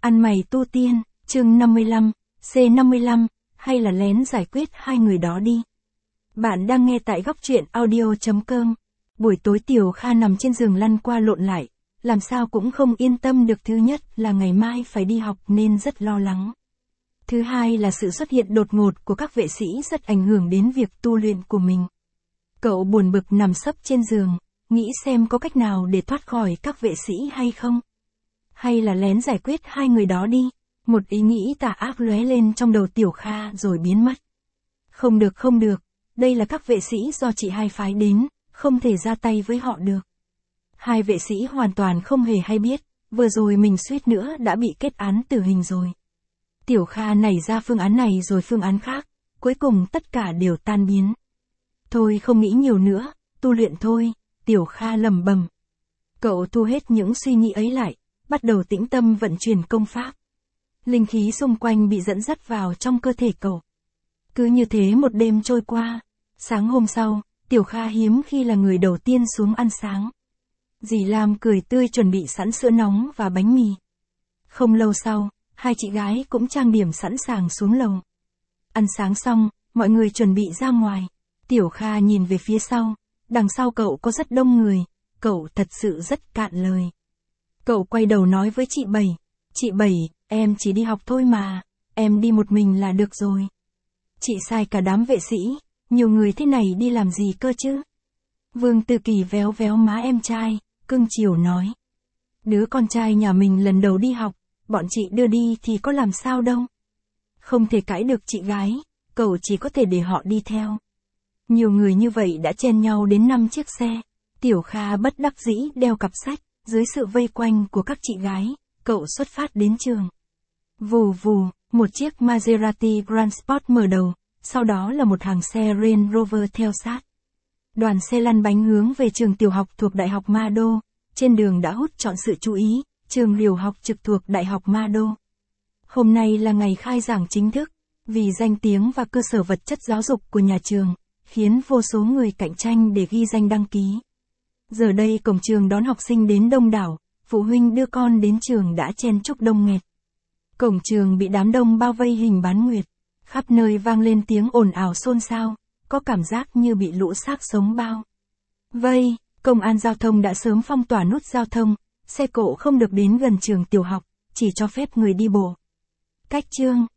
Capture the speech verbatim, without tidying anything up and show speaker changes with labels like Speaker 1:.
Speaker 1: Ăn mày tu tiên, chương năm mươi lăm, C năm mươi lăm, hay là lén giải quyết hai người đó đi. Bạn đang nghe tại góc truyện audio chấm com. Buổi tối Tiểu Kha nằm trên giường lăn qua lộn lại, làm sao cũng không yên tâm được. Thứ nhất là ngày mai phải đi học nên rất lo lắng. Thứ hai là sự xuất hiện đột ngột của các vệ sĩ rất ảnh hưởng đến việc tu luyện của mình. Cậu buồn bực nằm sấp trên giường, nghĩ xem có cách nào để thoát khỏi các vệ sĩ hay không. Hay là lén giải quyết hai người đó đi. Một ý nghĩ tà ác lóe lên trong đầu Tiểu Kha rồi biến mất. Không được không được, đây là các vệ sĩ do chị hai phái đến, không thể ra tay với họ được. Hai vệ sĩ hoàn toàn không hề hay biết, vừa rồi mình suýt nữa đã bị kết án tử hình rồi. Tiểu Kha nảy ra phương án này rồi phương án khác, cuối cùng tất cả đều tan biến. Thôi không nghĩ nhiều nữa, tu luyện thôi, Tiểu Kha lẩm bẩm. Cậu thu hết những suy nghĩ ấy lại, bắt đầu tĩnh tâm vận chuyển công pháp. Linh khí xung quanh bị dẫn dắt vào trong cơ thể cậu. Cứ như thế một đêm trôi qua. Sáng hôm sau, Tiểu Kha hiếm khi là người đầu tiên xuống ăn sáng. Dì Lam cười tươi chuẩn bị sẵn sữa nóng và bánh mì. Không lâu sau, hai chị gái cũng trang điểm sẵn sàng xuống lầu. Ăn sáng xong, mọi người chuẩn bị ra ngoài. Tiểu Kha nhìn về phía sau, đằng sau cậu có rất đông người, cậu thật sự rất cạn lời. Cậu quay đầu nói với chị Bảy, chị Bảy, em chỉ đi học thôi mà, em đi một mình là được rồi. Chị sai cả đám vệ sĩ, nhiều người thế này đi làm gì cơ chứ? Vương Tư Kỳ véo véo má em trai, cưng chiều nói. Đứa con trai nhà mình lần đầu đi học, bọn chị đưa đi thì có làm sao đâu. Không thể cãi được chị gái, cậu chỉ có thể để họ đi theo. Nhiều người như vậy đã chen nhau đến năm chiếc xe. Tiểu Kha bất đắc dĩ đeo cặp sách, dưới sự vây quanh của các chị gái, cậu xuất phát đến trường. Vù vù, một chiếc Maserati Grand Sport mở đầu, sau đó là một hàng xe Range Rover theo sát. Đoàn xe lăn bánh hướng về trường tiểu học thuộc Đại học Ma Đô, trên đường đã hút trọn sự chú ý, trường tiểu học trực thuộc Đại học Ma Đô. Hôm nay là ngày khai giảng chính thức, vì danh tiếng và cơ sở vật chất giáo dục của nhà trường, khiến vô số người cạnh tranh để ghi danh đăng ký. Giờ đây cổng trường đón học sinh đến đông đảo, phụ huynh đưa con đến trường đã chen chúc đông nghẹt. Cổng trường bị đám đông bao vây hình bán nguyệt, khắp nơi vang lên tiếng ồn ào xôn xao, có cảm giác như bị lũ xác sống bao vây. Công an giao thông đã sớm phong tỏa nút giao thông, xe cộ không được đến gần trường tiểu học, chỉ cho phép người đi bộ. Cách chương